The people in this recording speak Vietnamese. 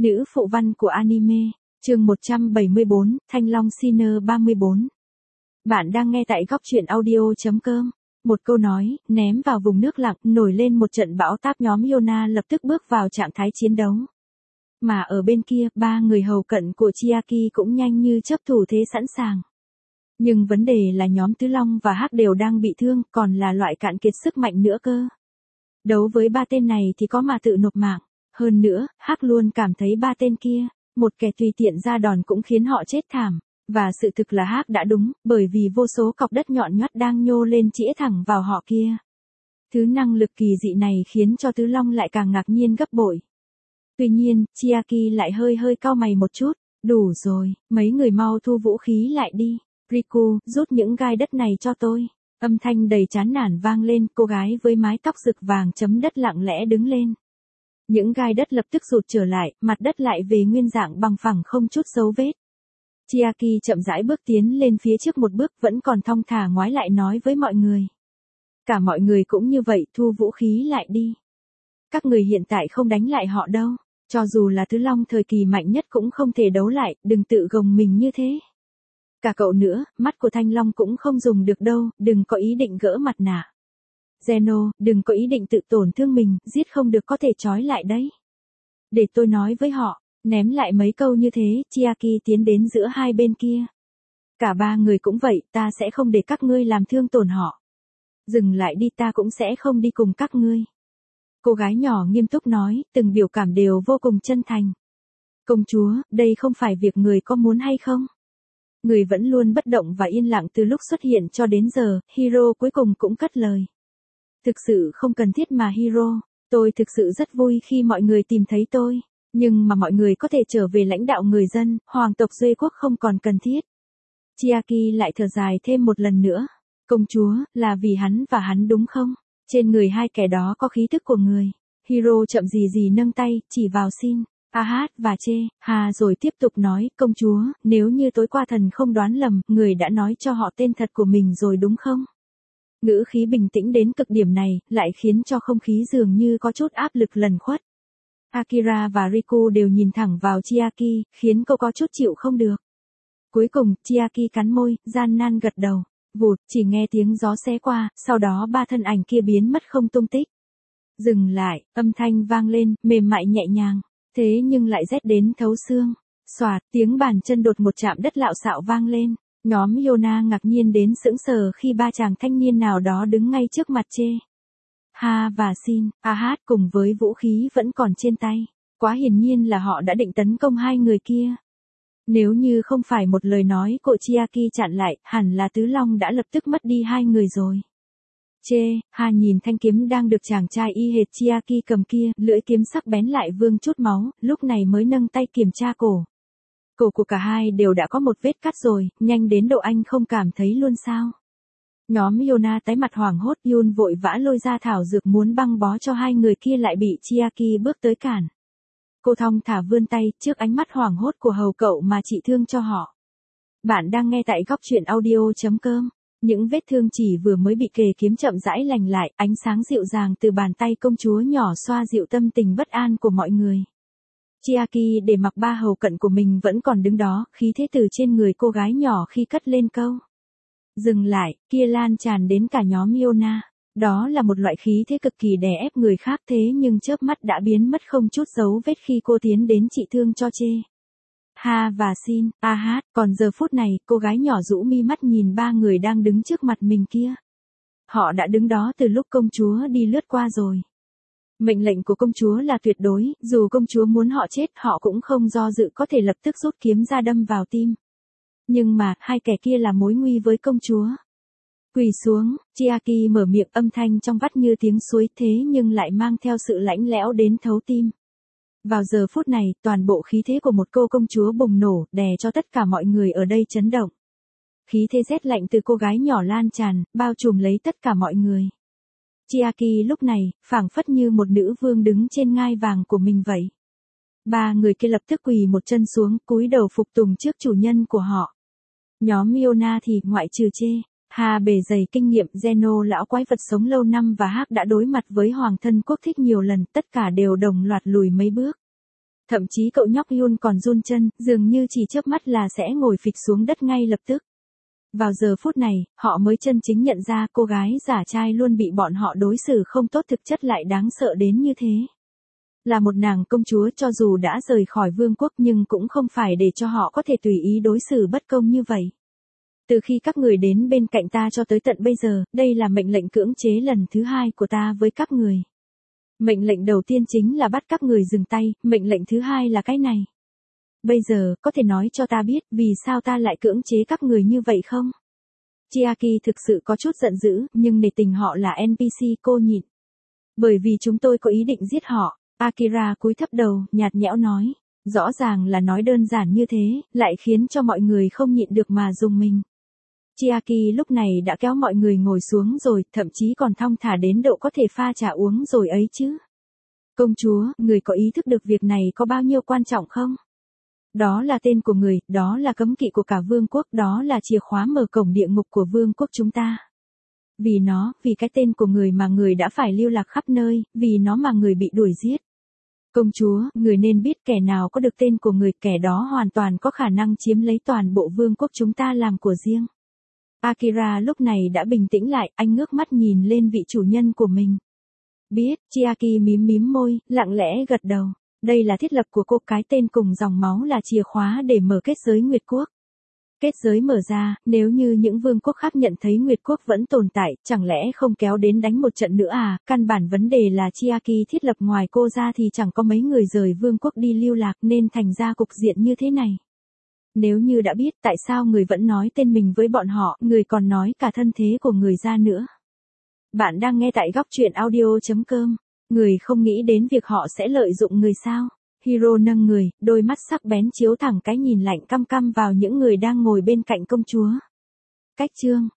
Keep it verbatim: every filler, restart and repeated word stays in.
Nữ phụ văn của anime, chương một trăm bảy mươi bốn, Thanh Long Sinner ba mươi bốn. Bạn đang nghe tại góc truyện audio.com. Một câu nói, ném vào vùng nước lặng, nổi lên một trận bão táp, nhóm Yona lập tức bước vào trạng thái chiến đấu. Mà ở bên kia, ba người hầu cận của Chiaki cũng nhanh như chớp thủ thế sẵn sàng. Nhưng vấn đề là nhóm Tứ Long và Hắc đều đang bị thương, còn là loại cạn kiệt sức mạnh nữa cơ. Đấu với ba tên này thì có mà tự nộp mạng. Hơn nữa, Hắc luôn cảm thấy ba tên kia, một kẻ tùy tiện ra đòn cũng khiến họ chết thảm. Và sự thực là Hắc đã đúng, bởi vì vô số cọc đất nhọn nhoắt đang nhô lên chĩa thẳng vào họ kia. Thứ năng lực kỳ dị này khiến cho Tứ Long lại càng ngạc nhiên gấp bội. Tuy nhiên, Chiaki lại hơi hơi cau mày một chút. Đủ rồi, mấy người mau thu vũ khí lại đi. Riku, rút những gai đất này cho tôi. Âm thanh đầy chán nản vang lên, cô gái với mái tóc rực vàng chấm đất lặng lẽ đứng lên. Những gai đất lập tức rụt trở lại, mặt đất lại về nguyên dạng bằng phẳng không chút dấu vết. Chiaki chậm rãi bước tiến lên phía trước một bước, vẫn còn thong thả ngoái lại nói với mọi người. Cả mọi người cũng như vậy, thu vũ khí lại đi. Các người hiện tại không đánh lại họ đâu. Cho dù là Tứ Long thời kỳ mạnh nhất cũng không thể đấu lại, đừng tự gồng mình như thế. Cả cậu nữa, mắt của Thanh Long cũng không dùng được đâu, đừng có ý định gỡ mặt nạ. Zeno, đừng có ý định tự tổn thương mình, giết không được có thể trói lại đấy. Để tôi nói với họ, ném lại mấy câu như thế, Chiaki tiến đến giữa hai bên kia. Cả ba người cũng vậy, ta sẽ không để các ngươi làm thương tổn họ. Dừng lại đi, ta cũng sẽ không đi cùng các ngươi. Cô gái nhỏ nghiêm túc nói, từng biểu cảm đều vô cùng chân thành. Công chúa, đây không phải việc người có muốn hay không? Người vẫn luôn bất động và yên lặng từ lúc xuất hiện cho đến giờ, Hiro cuối cùng cũng cất lời. Thực sự không cần thiết mà Hiro, tôi thực sự rất vui khi mọi người tìm thấy tôi, nhưng mà mọi người có thể trở về lãnh đạo người dân, hoàng tộc Duy Quốc không còn cần thiết. Chiaki lại thở dài thêm một lần nữa. Công chúa, là vì hắn và hắn đúng không? Trên người hai kẻ đó có khí tức của người. Hiro chậm gì gì nâng tay, chỉ vào Shin, Ahad và Che, Hà rồi tiếp tục nói, công chúa, nếu như tối qua thần không đoán lầm, người đã nói cho họ tên thật của mình rồi đúng không? Ngữ khí bình tĩnh đến cực điểm này, lại khiến cho không khí dường như có chút áp lực lẩn khuất. Akira và Riku đều nhìn thẳng vào Chiaki, khiến cô có chút chịu không được. Cuối cùng, Chiaki cắn môi, gian nan gật đầu. Vụt, chỉ nghe tiếng gió xé qua, sau đó ba thân ảnh kia biến mất không tung tích. Dừng lại, âm thanh vang lên, mềm mại nhẹ nhàng, thế nhưng lại rét đến thấu xương. Xoạt, tiếng bàn chân đột một chạm đất lạo xạo vang lên. Nhóm Yona ngạc nhiên đến sững sờ khi ba chàng thanh niên nào đó đứng ngay trước mặt Che, Ha và Shin, Ahad cùng với vũ khí vẫn còn trên tay. Quá hiển nhiên là họ đã định tấn công hai người kia. Nếu như không phải một lời nói của Chiaki chặn lại, hẳn là Tứ Long đã lập tức mất đi hai người rồi. Che, Ha nhìn thanh kiếm đang được chàng trai y hệt Chiaki cầm kia, lưỡi kiếm sắc bén lại vương chút máu, lúc này mới nâng tay kiểm tra cổ. Cổ của cả hai đều đã có một vết cắt rồi, nhanh đến độ anh không cảm thấy luôn sao. Nhóm Yona tái mặt hoảng hốt, Yun vội vã lôi ra thảo dược muốn băng bó cho hai người kia lại bị Chiaki bước tới cản. Cô thong thả vươn tay, trước ánh mắt hoảng hốt của hầu cậu mà trị thương cho họ. Bạn đang nghe tại góc truyện audio.com. Những vết thương chỉ vừa mới bị kề kiếm chậm rãi lành lại, ánh sáng dịu dàng từ bàn tay công chúa nhỏ xoa dịu tâm tình bất an của mọi người. Chiaki để mặc ba hầu cận của mình vẫn còn đứng đó, khí thế từ trên người cô gái nhỏ khi cất lên câu. Dừng lại, kia lan tràn đến cả nhóm Yona. Đó là một loại khí thế cực kỳ đè ép người khác, thế nhưng chớp mắt đã biến mất không chút dấu vết khi cô tiến đến trị thương cho Che, Ha và Shin, Ahad, còn giờ phút này, cô gái nhỏ rũ mi mắt nhìn ba người đang đứng trước mặt mình kia. Họ đã đứng đó từ lúc công chúa đi lướt qua rồi. Mệnh lệnh của công chúa là tuyệt đối, dù công chúa muốn họ chết, họ cũng không do dự có thể lập tức rút kiếm ra đâm vào tim. Nhưng mà, hai kẻ kia là mối nguy với công chúa. Quỳ xuống, Chiaki mở miệng, âm thanh trong vắt như tiếng suối, thế nhưng lại mang theo sự lạnh lẽo đến thấu tim. Vào giờ phút này, toàn bộ khí thế của một cô công chúa bùng nổ, đè cho tất cả mọi người ở đây chấn động. Khí thế rét lạnh từ cô gái nhỏ lan tràn, bao trùm lấy tất cả mọi người. Chiaki lúc này, phảng phất như một nữ vương đứng trên ngai vàng của mình vậy. Ba người kia lập tức quỳ một chân xuống, cúi đầu phục tùng trước chủ nhân của họ. Nhóm Yona thì, ngoại trừ Che, Ha bề dày kinh nghiệm, Zeno lão quái vật sống lâu năm và Hắc đã đối mặt với hoàng thân quốc thích nhiều lần, tất cả đều đồng loạt lùi mấy bước. Thậm chí cậu nhóc Yun còn run chân, dường như chỉ chớp mắt là sẽ ngồi phịch xuống đất ngay lập tức. Vào giờ phút này, họ mới chân chính nhận ra cô gái giả trai luôn bị bọn họ đối xử không tốt thực chất lại đáng sợ đến như thế. Là một nàng công chúa cho dù đã rời khỏi vương quốc nhưng cũng không phải để cho họ có thể tùy ý đối xử bất công như vậy. Từ khi các người đến bên cạnh ta cho tới tận bây giờ, đây là mệnh lệnh cưỡng chế lần thứ hai của ta với các người. Mệnh lệnh đầu tiên chính là bắt các người dừng tay, mệnh lệnh thứ hai là cái này. Bây giờ, có thể nói cho ta biết vì sao ta lại cưỡng chế các người như vậy không? Chiaki thực sự có chút giận dữ, nhưng nể tình họ là en pê xê cô nhịn. Bởi vì chúng tôi có ý định giết họ, Akira cúi thấp đầu, nhạt nhẽo nói. Rõ ràng là nói đơn giản như thế, lại khiến cho mọi người không nhịn được mà dùng mình. Chiaki lúc này đã kéo mọi người ngồi xuống rồi, thậm chí còn thong thả đến độ có thể pha trà uống rồi ấy chứ. Công chúa, người có ý thức được việc này có bao nhiêu quan trọng không? Đó là tên của người, đó là cấm kỵ của cả vương quốc, đó là chìa khóa mở cổng địa ngục của vương quốc chúng ta. Vì nó, vì cái tên của người mà người đã phải lưu lạc khắp nơi, vì nó mà người bị đuổi giết. Công chúa, người nên biết kẻ nào có được tên của người, kẻ đó hoàn toàn có khả năng chiếm lấy toàn bộ vương quốc chúng ta làm của riêng. Akira lúc này đã bình tĩnh lại, anh ngước mắt nhìn lên vị chủ nhân của mình. Biết, Chiaki mím mím môi, lặng lẽ gật đầu. Đây là thiết lập của cô, cái tên cùng dòng máu là chìa khóa để mở kết giới Nguyệt Quốc. Kết giới mở ra, nếu như những vương quốc khác nhận thấy Nguyệt Quốc vẫn tồn tại, chẳng lẽ không kéo đến đánh một trận nữa à? Căn bản vấn đề là Chiaki thiết lập ngoài cô ra thì chẳng có mấy người rời vương quốc đi lưu lạc nên thành ra cục diện như thế này. Nếu như đã biết tại sao người vẫn nói tên mình với bọn họ, người còn nói cả thân thế của người ra nữa. Bạn đang nghe tại góc truyện audio chấm com. Người không nghĩ đến việc họ sẽ lợi dụng người sao? Hiro nâng người, đôi mắt sắc bén chiếu thẳng cái nhìn lạnh căm căm vào những người đang ngồi bên cạnh công chúa. Cách chương